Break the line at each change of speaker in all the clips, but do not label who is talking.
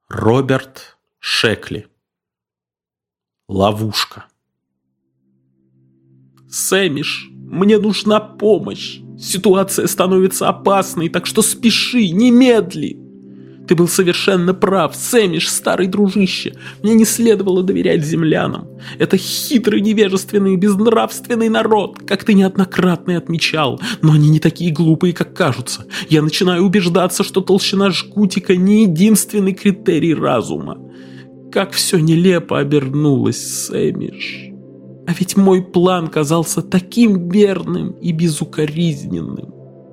Роберт Шекли. Ловушка. «Сэмиш, мне нужна помощь. Ситуация становится опасной, так что спеши, немедли!» «Ты был совершенно прав, Сэмиш, старый дружище. Мне не следовало доверять землянам. Это хитрый, невежественный и безнравственный народ, как ты неоднократно и отмечал. Но они не такие глупые, как кажутся. Я начинаю убеждаться, что толщина жгутика не единственный критерий разума. Как все нелепо обернулось, Сэмиш. А ведь мой план казался таким верным и безукоризненным».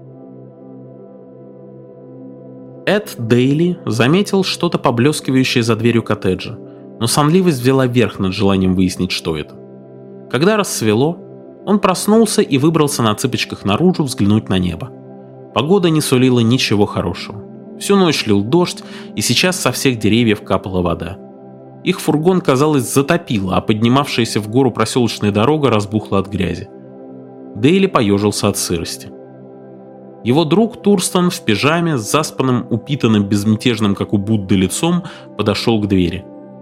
Эд Дейли заметил что-то поблескивающее за дверью коттеджа, но сонливость взяла верх над желанием выяснить, что это. Когда рассвело, он проснулся и выбрался на цыпочках наружу взглянуть на небо. Погода не сулила ничего хорошего. Всю ночь лил дождь, и сейчас со всех деревьев капала вода. Их фургон, казалось, затопило, а поднимавшаяся в гору проселочная дорога разбухла от грязи. Дейли поежился от сырости. Его друг Турстон в пижаме с заспанным, упитанным, безмятежным, как у Будды, лицом подошел к двери.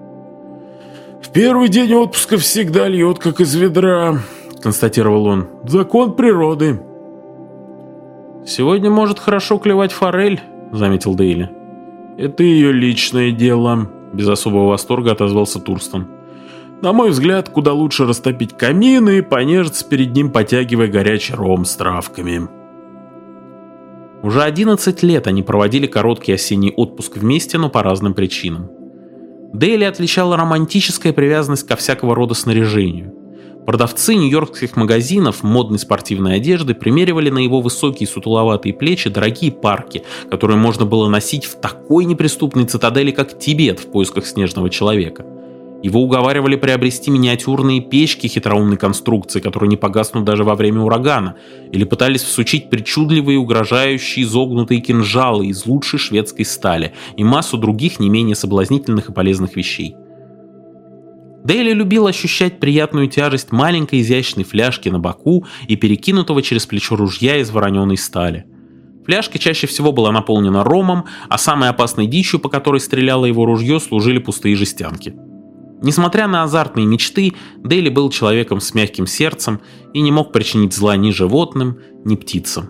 «В первый день отпуска всегда льет, как из ведра», — констатировал он. «Закон природы».
«Сегодня может хорошо клевать форель», — заметил Дейли.
«Это ее личное дело», — без особого восторга отозвался Турстон. «На мой взгляд, куда лучше растопить камин и понежиться перед ним, потягивая горячий ром с травками».
Уже 11 лет они проводили короткий осенний отпуск вместе, но по разным причинам. Дейли отличала романтическая привязанность ко всякого рода снаряжению. Продавцы нью-йоркских магазинов модной спортивной одежды примеривали на его высокие сутуловатые плечи дорогие парки, которые можно было носить в такой неприступной цитадели, как Тибет в поисках снежного человека. Его уговаривали приобрести миниатюрные печки хитроумной конструкции, которые не погаснут даже во время урагана, или пытались всучить причудливые, угрожающие изогнутые кинжалы из лучшей шведской стали и массу других не менее соблазнительных и полезных вещей. Дейли любил ощущать приятную тяжесть маленькой изящной фляжки на боку и перекинутого через плечо ружья из вороненой стали. Фляжка чаще всего была наполнена ромом, а самой опасной дичью, по которой стреляло его ружье, служили пустые жестянки. Несмотря на азартные мечты, Дейли был человеком с мягким сердцем и не мог причинить зла ни животным, ни птицам.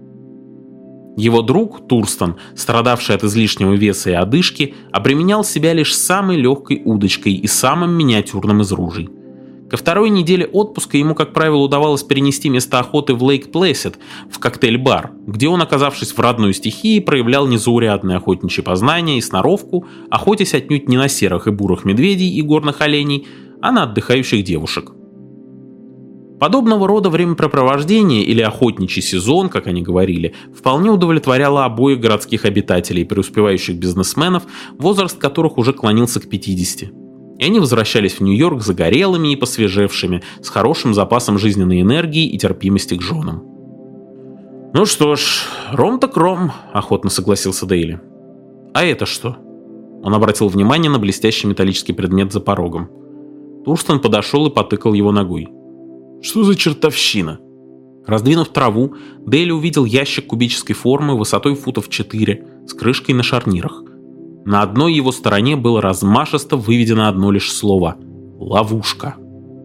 Его друг, Турстон, страдавший от излишнего веса и одышки, обременял себя лишь самой легкой удочкой и самым миниатюрным из ружей. Ко второй неделе отпуска ему, как правило, удавалось перенести место охоты в Лейк-Плэсид, в коктейль-бар, где он, оказавшись в родной стихии, проявлял незаурядные охотничьи познания и сноровку, охотясь отнюдь не на серых и бурых медведей и горных оленей, а на отдыхающих девушек. Подобного рода времяпрепровождение, или охотничий сезон, как они говорили, вполне удовлетворяло обоих городских обитателей, преуспевающих бизнесменов, возраст которых уже клонился к 50. И они возвращались в Нью-Йорк загорелыми и посвежевшими, с хорошим запасом жизненной энергии и терпимости к женам.
«Ну что ж, ром так ром», — охотно согласился Дейли.
«А это что?» Он обратил внимание на блестящий металлический предмет за порогом. Турстон подошел и потыкал его ногой.
«Что за чертовщина?»
Раздвинув траву, Дейли увидел ящик кубической формы высотой футов 4 с крышкой на шарнирах. На одной его стороне было размашисто выведено одно лишь слово — «Ловушка».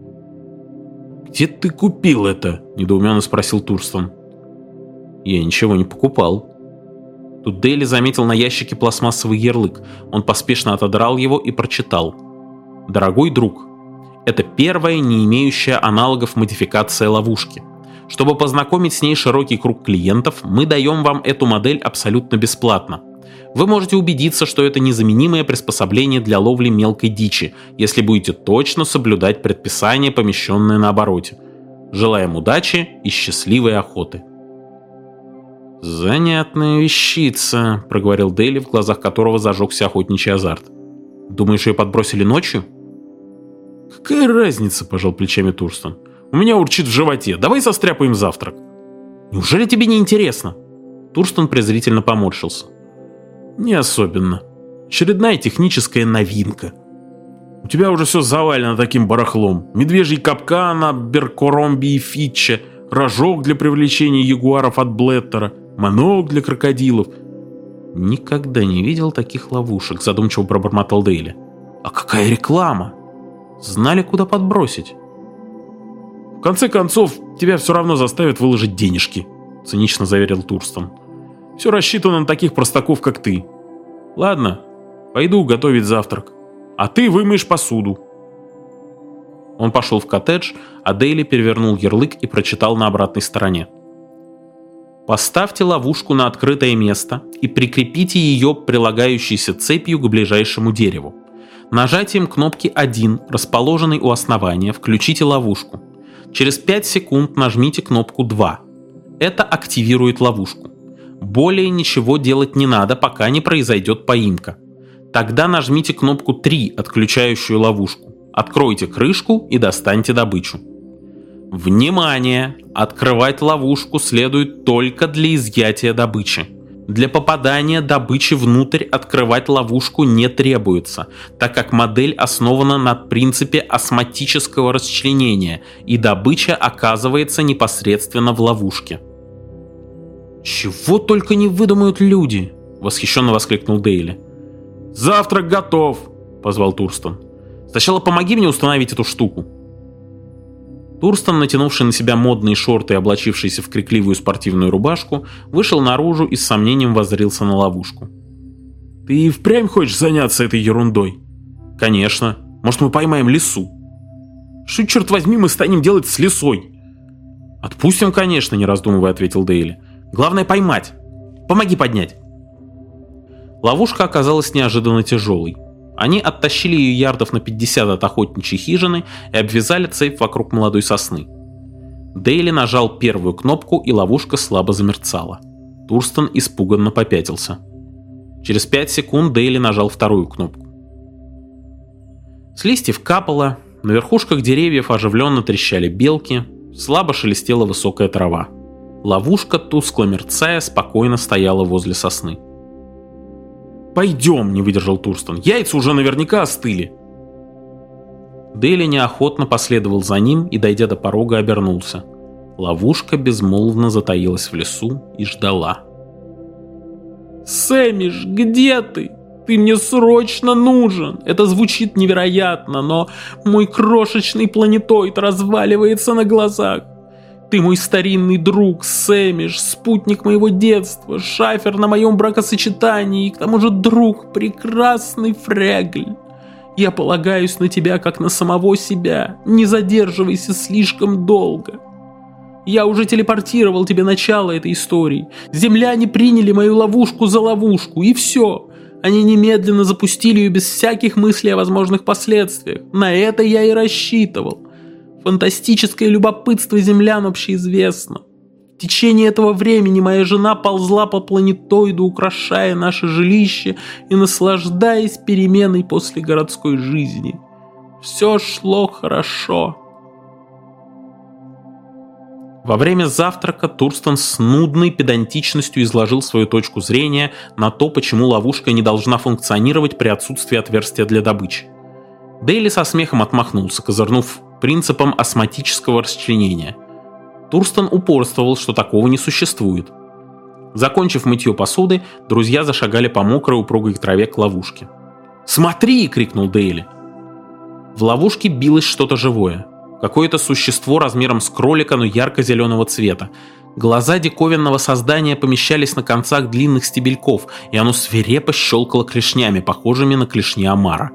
«Где ты купил это?» — недоуменно спросил Турстон.
«Я ничего не покупал». Тут Дейли заметил на ящике пластмассовый ярлык. Он поспешно отодрал его и прочитал: «Дорогой друг, это первая, не имеющая аналогов модификация ловушки. Чтобы познакомить с ней широкий круг клиентов, мы даем вам эту модель абсолютно бесплатно. Вы можете убедиться, что это незаменимое приспособление для ловли мелкой дичи, если будете точно соблюдать предписания, помещенные на обороте. Желаем удачи и счастливой охоты».
«Занятная вещица», — проговорил Дейли, в глазах которого зажегся охотничий азарт.
«Думаешь, ее подбросили ночью?»
«Какая разница?» — пожал плечами Турстон. «У меня урчит в животе. Давай состряпаем завтрак».
«Неужели тебе не интересно?» Турстон презрительно поморщился.
«Не особенно. Очередная техническая новинка. У тебя уже все завалено таким барахлом. Медвежий капкан, Аберкоромби и Фитча, рожок для привлечения ягуаров от Блеттера, манок для крокодилов.
«Никогда не видел таких ловушек», — задумчиво пробормотал Дейли. «А какая реклама? Знали, куда подбросить».
«В конце концов, тебя все равно заставят выложить денежки», — цинично заверил Турстон. «Все рассчитано на таких простаков, как ты. Ладно, пойду готовить завтрак, а ты вымоешь посуду».
Он пошел в коттедж, а Дейли перевернул ярлык и прочитал на обратной стороне. «Поставьте ловушку на открытое место и прикрепите ее прилагающейся цепью к ближайшему дереву. Нажатием кнопки 1, расположенной у основания, включите ловушку. Через 5 секунд нажмите кнопку 2. Это активирует ловушку. Более ничего делать не надо, пока не произойдет поимка. Тогда нажмите кнопку 3, отключающую ловушку. Откройте крышку и достаньте добычу. Внимание! Открывать ловушку следует только для изъятия добычи. Для попадания добычи внутрь открывать ловушку не требуется, так как модель основана на принципе осмотического расчленения, и добыча оказывается непосредственно в ловушке». «Чего только не выдумают люди!» — восхищенно воскликнул Дейли.
«Завтрак готов!» — позвал Турстон.
«Сначала помоги мне установить эту штуку». Турстон, натянувший на себя модные шорты и облачившийся в крикливую спортивную рубашку, вышел наружу и с сомнением воззрился на ловушку.
«Ты и впрямь хочешь заняться этой ерундой?»
«Конечно. Может, мы поймаем лису?»
«Что, черт возьми, мы станем делать с лисой?»
«Отпустим, конечно», — не раздумывая ответил Дейли. «Главное поймать. Помоги поднять». Ловушка оказалась неожиданно тяжелой. Они оттащили ее ярдов на 50 от охотничьей хижины и обвязали цепь вокруг молодой сосны. Дейли нажал первую кнопку, и ловушка слабо замерцала. Турстон испуганно попятился. Через 5 секунд Дейли нажал вторую кнопку. С листьев капало, на верхушках деревьев оживленно трещали белки, слабо шелестела высокая трава. Ловушка, тускло мерцая, спокойно стояла возле сосны.
«Пойдем», — не выдержал Турстон. «Яйца уже наверняка остыли».
Дейли неохотно последовал за ним и, дойдя до порога, обернулся. Ловушка безмолвно затаилась в лесу и ждала.
«Сэмиш, где ты? Ты мне срочно нужен! Это звучит невероятно, но мой крошечный планетоид разваливается на глазах. Ты мой старинный друг, Сэмиш, спутник моего детства, шафер на моем бракосочетании и к тому же друг, прекрасный Фрегль. Я полагаюсь на тебя, как на самого себя. Не задерживайся слишком долго. Я уже телепортировал тебе начало этой истории. Земляне приняли мою ловушку за ловушку, и все. Они немедленно запустили ее без всяких мыслей о возможных последствиях. На это я и рассчитывал. Фантастическое любопытство землян общеизвестно. В течение этого времени моя жена ползла по планетоиду, украшая наше жилище и наслаждаясь переменой после городской жизни. Все шло хорошо.
Во время завтрака Турстон с нудной педантичностью изложил свою точку зрения на то, почему ловушка не должна функционировать при отсутствии отверстия для добычи. Дейли со смехом отмахнулся, козырнув принципом осмотического расчленения. Турстон упорствовал, что такого не существует. Закончив мытье посуды, друзья зашагали по мокрой упругой траве к ловушке. «Смотри!» — крикнул Дейли. В ловушке билось что-то живое. Какое-то существо размером с кролика, но ярко-зеленого цвета. Глаза диковинного создания помещались на концах длинных стебельков, и оно свирепо щелкало клешнями, похожими на клешни омара.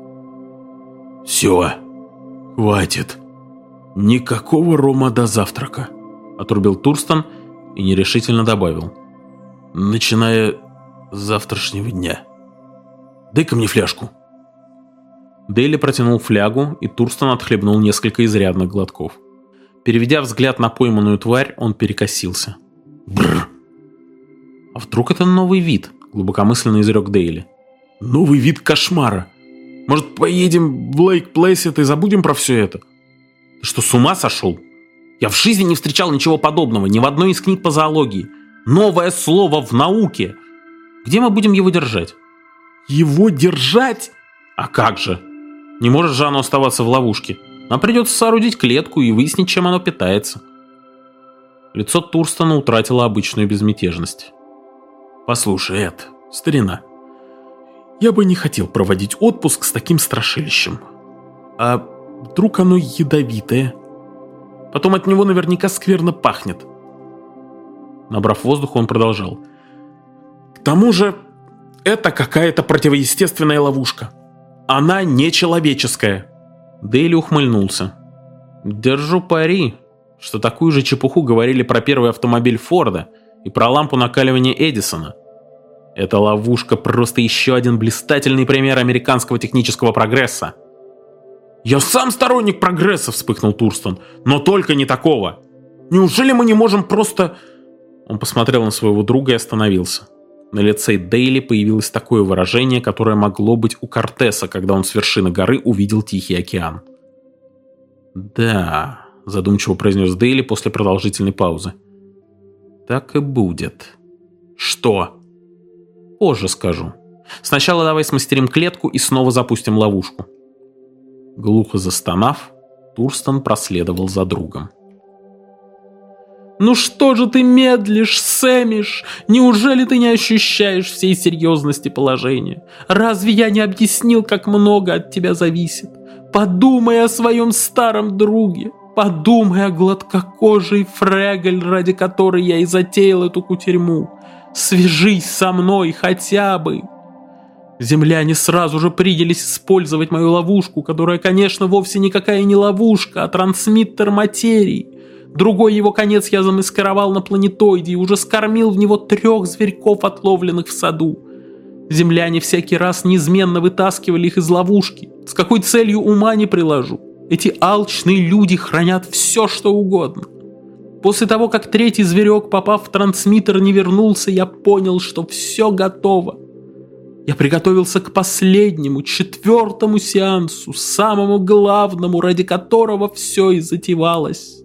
«Все, хватит. Никакого рома до завтрака», — отрубил Турстон и нерешительно добавил. «Начиная с завтрашнего дня. Дай-ка мне фляжку».
Дейли протянул флягу, и Турстон отхлебнул несколько изрядных глотков. Переведя взгляд на пойманную тварь, он перекосился. «Бррр! А вдруг это новый вид?» — глубокомысленно изрек Дейли.
«Новый вид кошмара. Может, поедем в Лейк-Плэссид и забудем про все это?»
«Ты что, с ума сошел? Я в жизни не встречал ничего подобного, ни в одной из книг по зоологии. Новое слово в науке. Где мы будем его держать?»
«Его держать?»
«А как же? Не может же оно оставаться в ловушке. Нам придется соорудить клетку и выяснить, чем оно питается».
Лицо Турстона утратило обычную безмятежность.
«Послушай, Эд,
Старина, я бы не хотел проводить отпуск с таким страшилищем. А вдруг оно ядовитое? Потом от него наверняка скверно пахнет.
Набрав воздуха, он продолжал.
К тому же, это какая-то противоестественная ловушка. Она нечеловеческая.
Дейли ухмыльнулся. Держу пари, что такую же чепуху говорили про первый автомобиль Форда и про лампу накаливания Эдисона. Эта ловушка просто еще один блистательный пример американского технического прогресса.
«Я сам сторонник прогресса», — вспыхнул Турстон, — «но только не такого. Неужели мы не можем просто...»
Он посмотрел на своего друга и остановился. На лице Дейли появилось такое выражение, которое могло быть у Кортеса, когда он с вершины горы увидел Тихий океан. «Да», — задумчиво произнес Дейли после продолжительной паузы. «Так и будет».
«Что?»
«Позже скажу. Сначала давай смастерим клетку и снова запустим ловушку». Глухо застонав, Турстон проследовал за другом. «Ну что же ты медлишь, Сэмиш? Неужели ты не ощущаешь всей серьезности положения? Разве я не объяснил, как много от тебя зависит? Подумай о своем старом друге. Подумай о гладкокожей Фрегаль, ради которой я и затеял эту кутерьму. Свяжись со мной хотя бы!» Земляне сразу же принялись использовать мою ловушку, которая, конечно, вовсе никакая не ловушка, а трансмиттер материи. Другой его конец я замаскировал на планетоиде и уже скормил в него 3 зверьков, отловленных в саду. Земляне всякий раз неизменно вытаскивали их из ловушки. С какой целью, ума не приложу. Эти алчные люди хранят все, что угодно. После того, как 3-й зверек, попав в трансмиттер, не вернулся, я понял, что все готово. Я приготовился к последнему, 4-му сеансу, самому главному, ради которого все и затевалось.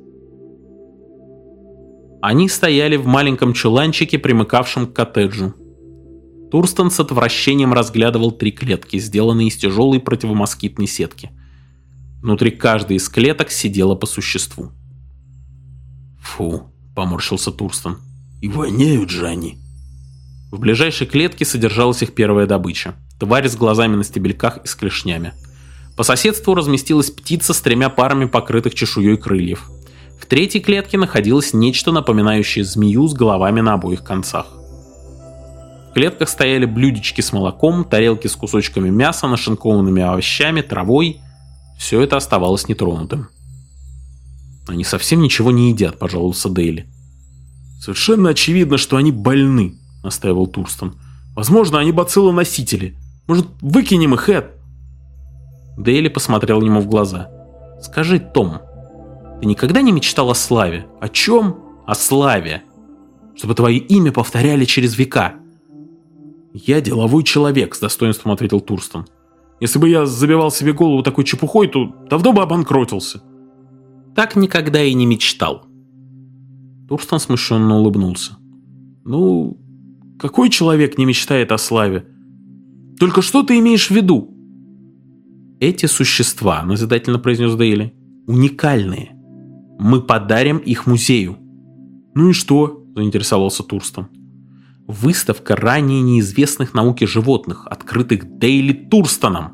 Они стояли в маленьком чуланчике, примыкавшем к коттеджу. Турстон с отвращением разглядывал 3 клетки, сделанные из тяжелой противомоскитной сетки. Внутри каждой из клеток сидело по существу.
«Фу», — поморщился Турстон, — «и воняют же они».
В ближайшей клетке содержалась их первая добыча – тварь с глазами на стебельках и с клешнями. По соседству разместилась птица с 3 парами покрытых чешуей крыльев. В 3-й клетке находилось нечто, напоминающее змею с головами на обоих концах. В клетках стояли блюдечки с молоком, тарелки с кусочками мяса, нашинкованными овощами, травой. Все это оставалось нетронутым. «Они совсем ничего не едят», – пожаловался Дейли.
«Совершенно очевидно, что они больны», — настаивал Турстон. «Возможно, они бациллоносители. Может, выкинем их, Эд?»
Дейли посмотрел ему в глаза. «Скажи, Том, ты никогда не мечтал о славе?»
«О чем?»
«О славе. Чтобы твое имя повторяли через века».
«Я деловой человек», — с достоинством ответил Турстон. «Если бы я забивал себе голову такой чепухой, то давно бы обанкротился».
«Так никогда и не мечтал». Турстон смущенно улыбнулся.
«Ну, какой человек не мечтает о славе? Только что ты имеешь в виду?»
«Эти существа», — назидательно произнес Дейли, — «уникальные. Мы подарим их музею».
«Ну и что?» —
заинтересовался Турстон. «Выставка ранее неизвестных науке животных, открытых Дейли Турстоном».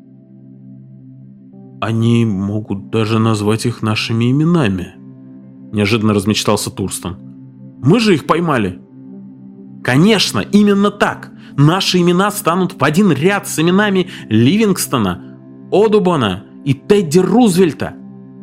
«Они могут даже назвать их нашими именами», — неожиданно размечтался Турстон. «Мы же их поймали».
«Конечно, именно так. Наши имена станут в один ряд с именами Ливингстона, Одубона и Тедди Рузвельта».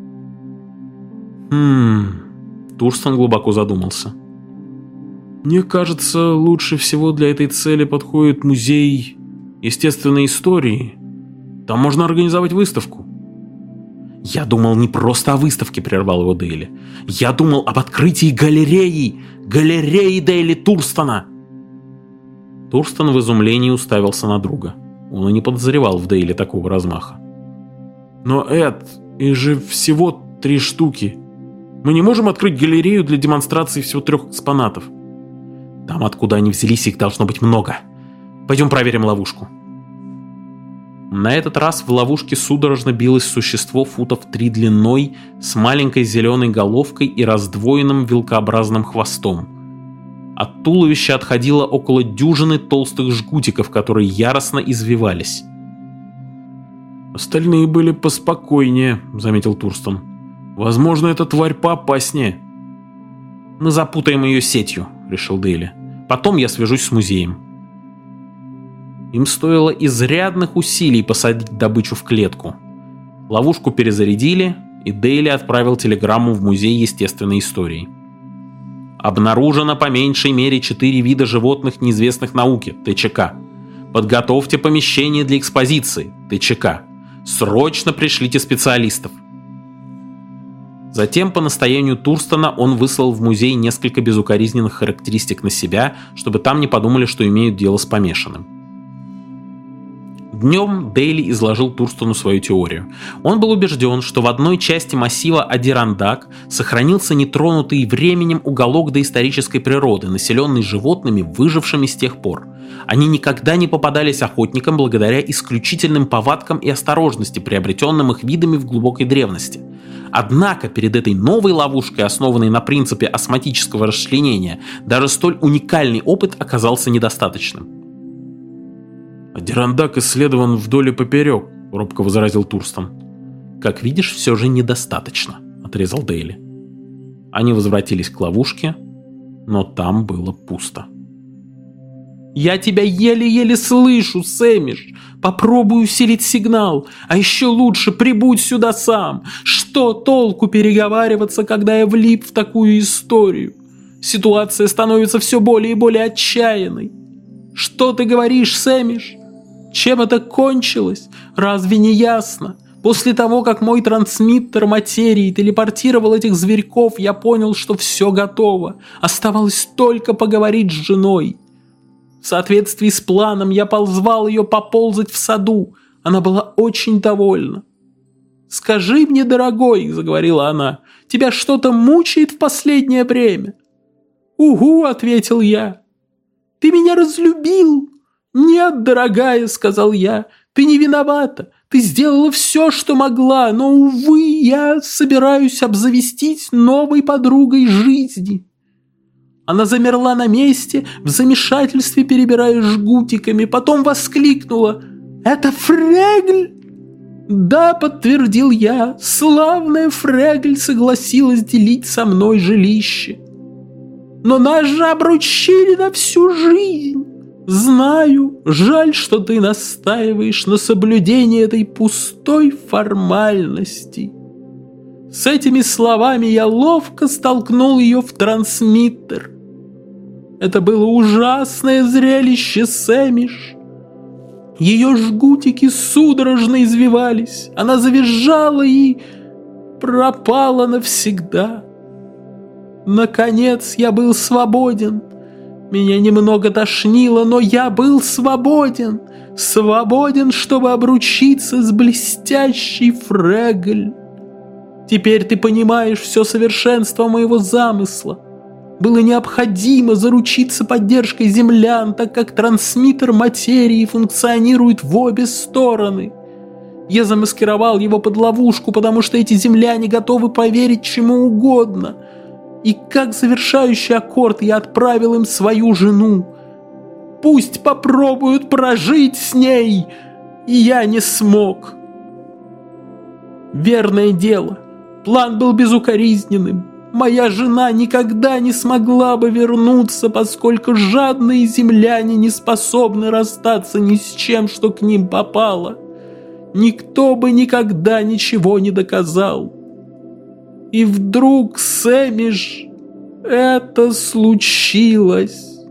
Турстон глубоко задумался.
«Мне кажется, лучше всего для этой цели подходит музей естественной истории. Там можно организовать выставку».
«Я думал не просто о выставке», — прервал его Дейли. «Я думал об открытии галереи Дейли Турстона». Турстон в изумлении уставился на друга. Он и не подозревал в Дейли такого размаха.
«Но, Эд, их же всего 3 штуки. Мы не можем открыть галерею для демонстрации всего 3 экспонатов».
«Там, откуда они взялись, их должно быть много. Пойдем проверим ловушку». На этот раз в ловушке судорожно билось существо футов 3 длиной, с маленькой зеленой головкой и раздвоенным вилкообразным хвостом. От туловища отходило около дюжины толстых жгутиков, которые яростно извивались.
«Остальные были поспокойнее», — заметил Турстон. «Возможно, эта тварь поопаснее».
«Мы запутаем ее сетью», — решил Дейли. «Потом я свяжусь с музеем». Им стоило изрядных усилий посадить добычу в клетку. Ловушку перезарядили, и Дейли отправил телеграмму в Музей естественной истории. Обнаружено по меньшей мере 4 вида животных неизвестных науке, ТЧК. Подготовьте помещение для экспозиции, ТЧК. Срочно пришлите специалистов. Затем, по настоянию Турстона, он выслал в музей несколько безукоризненных характеристик на себя, чтобы там не подумали, что имеют дело с помешанным. Днем Дейли изложил Турстону свою теорию. Он был убежден, что в одной части массива Адирандак сохранился нетронутый временем уголок доисторической природы, населенный животными, выжившими с тех пор. Они никогда не попадались охотникам благодаря исключительным повадкам и осторожности, приобретенным их видами в глубокой древности. Однако перед этой новой ловушкой, основанной на принципе осмотического расчленения, даже столь уникальный опыт оказался недостаточным.
«Адирандак исследован вдоль и поперек», — робко возразил Турстон.
«Как видишь, все же недостаточно», — отрезал Дейли. Они возвратились к ловушке, но там было пусто. «Я тебя еле-еле слышу, Сэмиш. Попробуй усилить сигнал, а еще лучше прибудь сюда сам. Что толку переговариваться, когда я влип в такую историю? Ситуация становится все более и более отчаянной. Что ты говоришь, Сэмиш? Чем это кончилось? Разве не ясно? После того, как мой трансмиттер материи телепортировал этих зверьков, я понял, что все готово. Оставалось только поговорить с женой. В соответствии с планом я позвал ее поползать в саду. Она была очень довольна. «Скажи мне, дорогой», — заговорила она, — «тебя что-то мучает в последнее время?» «Угу», — ответил я. «Ты меня разлюбил?» «Нет, дорогая», — сказал я, — «ты не виновата. Ты сделала все, что могла, но, увы, я собираюсь обзавестись новой подругой жизни». Она замерла на месте, в замешательстве перебирая жгутиками, потом воскликнула: «Это Фрегль?» «Да», — подтвердил я, — «славная Фрегль согласилась делить со мной жилище. Но нас же обручили на всю жизнь. Знаю, жаль, что ты настаиваешь на соблюдении этой пустой формальности». С этими словами я ловко столкнул ее в трансмиттер. Это было ужасное зрелище, Сэмиш. Ее жгутики судорожно извивались. Она завизжала и пропала навсегда. Наконец я был свободен. Меня немного тошнило, но я был свободен. Свободен, чтобы обручиться с блестящей Фрегль. Теперь ты понимаешь все совершенство моего замысла. Было необходимо заручиться поддержкой землян, так как трансмиттер материи функционирует в обе стороны. Я замаскировал его под ловушку, потому что эти земляне готовы поверить чему угодно. И как завершающий аккорд я отправил им свою жену. Пусть попробуют прожить с ней, и я не смог. Верное дело. План был безукоризненным. Моя жена никогда не смогла бы вернуться, поскольку жадные земляне не способны расстаться ни с чем, что к ним попало. Никто бы никогда ничего не доказал. И вдруг, Сэмиш, это случилось.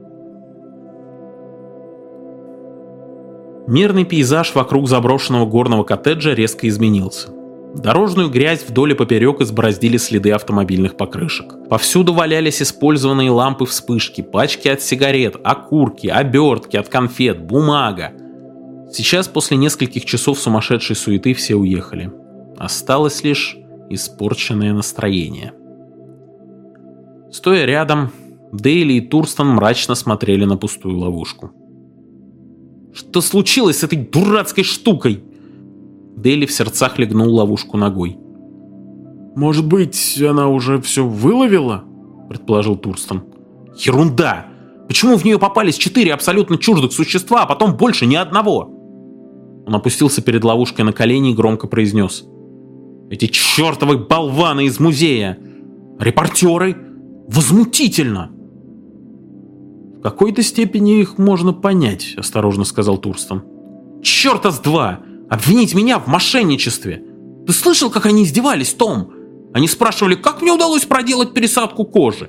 Мирный пейзаж вокруг заброшенного горного коттеджа резко изменился. Дорожную грязь вдоль и поперек избороздили следы автомобильных покрышек. Повсюду валялись использованные лампы-вспышки, пачки от сигарет, окурки, обертки от конфет, бумага. Сейчас, после нескольких часов сумасшедшей суеты, все уехали. Осталось лишь испорченное настроение. Стоя рядом, Дейли и Турстон мрачно смотрели на пустую ловушку. «Что случилось с этой дурацкой штукой?» Дейли в сердцах легнул ловушку ногой.
«Может быть, она уже все выловила?» — предположил Турстон.
Ерунда! Почему в нее попались 4 абсолютно чуждых существа, а потом больше ни одного? Он опустился перед ловушкой на колени и громко произнес: эти чертовы болваны из музея! Репортеры! Возмутительно! В какой-то степени их можно понять, осторожно сказал Турстон. Черта с два! Обвинить меня в мошенничестве! Ты слышал, как они издевались, Том? Они спрашивали, как мне удалось проделать пересадку кожи.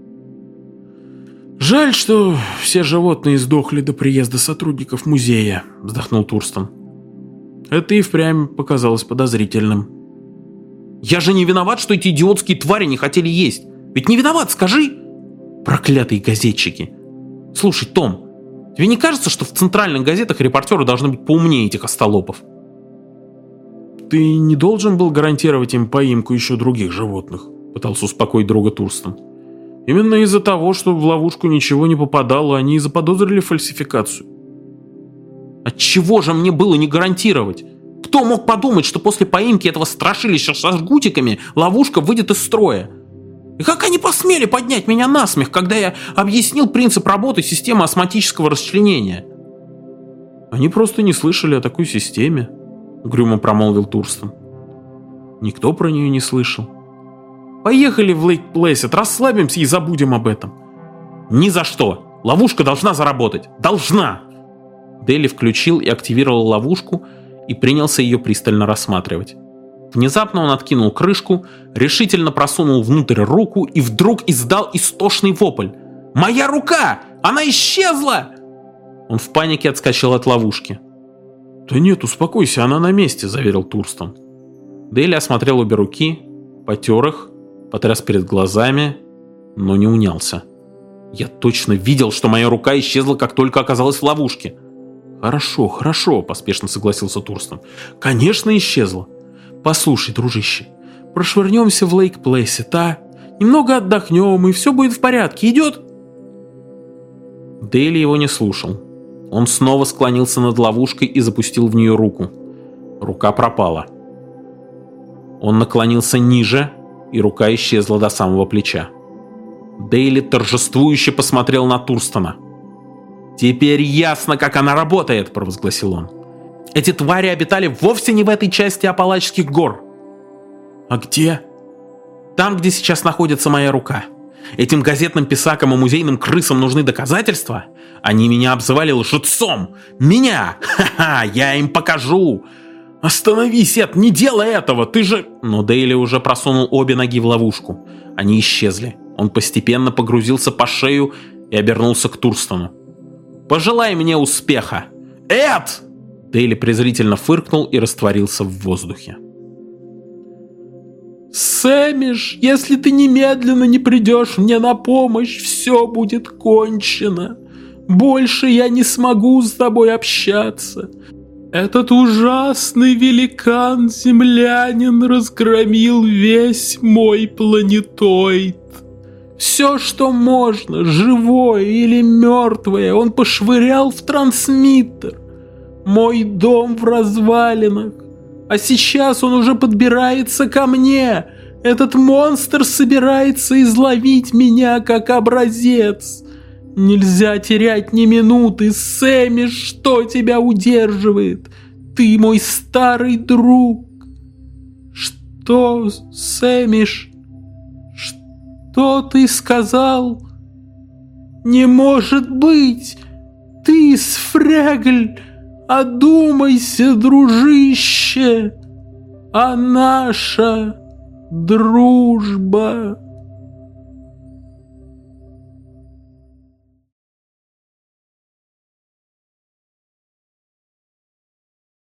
«Жаль, что все животные сдохли до приезда сотрудников музея», — вздохнул Турстон. «Это и впрямь показалось подозрительным».
«Я же не виноват, что эти идиотские твари не хотели есть. Ведь не виноват, скажи!» Проклятые газетчики. Слушай, Том, тебе не кажется, что в центральных газетах репортеры должны быть поумнее этих остолопов?
«Ты не должен был гарантировать им поимку еще других животных», — пытался успокоить друга Турстон. «Именно из-за того, что в ловушку ничего не попадало, они и заподозрили фальсификацию».
Отчего же мне было не гарантировать? Кто мог подумать, что после поимки этого страшилища со жгутиками ловушка выйдет из строя? И как они посмели поднять меня на смех, когда я объяснил принцип работы системы осмотического расчленения?
«Они просто не слышали о такой системе», — угрюмо промолвил Турстон. «Никто про нее не слышал. Поехали в Лейк-Плэйсет, расслабимся и забудем об этом».
«Ни за что! Ловушка должна заработать! Должна!» Дейли включил и активировал ловушку и принялся ее пристально рассматривать. Внезапно он откинул крышку, решительно просунул внутрь руку и вдруг издал истошный вопль. «Моя рука! Она исчезла!» Он в панике отскочил от ловушки.
«Да нет, успокойся, она на месте», — заверил Турстон.
Дейли осмотрел обе руки, потер их, потряс перед глазами, но не унялся. «Я точно видел, что моя рука исчезла, как только оказалась в ловушке».
«Хорошо, хорошо», — поспешно согласился Турстон. «Конечно, исчезла. Послушай, дружище, прошвырнемся в Лейк-Плэйсет, а? Немного отдохнем, и все будет в порядке. Идет?»
Дейли его не слушал. Он снова склонился над ловушкой и запустил в нее руку. Рука пропала. Он наклонился ниже, и рука исчезла до самого плеча. Дейли торжествующе посмотрел на Турстона. «Теперь ясно, как она работает», — провозгласил он. «Эти твари обитали вовсе не в этой части Апалачских гор».
«А где?»
«Там, где сейчас находится моя рука. Этим газетным писакам и музейным крысам нужны доказательства? Они меня обзывали лжецом! Меня! Ха-ха! Я им покажу!»
«Остановись, Эд, не делай этого, ты же...»
Но Дейли уже просунул обе ноги в ловушку. Они исчезли. Он постепенно погрузился по шею и обернулся к Турстону. «Пожелай мне успеха!»
«Эд!»
Дейли презрительно фыркнул и растворился в воздухе.
«Сэмиш, если ты немедленно не придешь мне на помощь, все будет кончено. Больше я не смогу с тобой общаться. Этот ужасный великан-землянин разгромил весь мой планетоид. Все, что можно, живое или мертвое, он пошвырял в трансмиттер. Мой дом в развалинах. А сейчас он уже подбирается ко мне. Этот монстр собирается изловить меня как образец. Нельзя терять ни минуты. Сэмми, что тебя удерживает? Ты мой старый друг». «Что, Сэмиш? Что ты сказал?» «Не может быть! Ты, Сфрегль! Одумайся, дружище! А наша дружба...»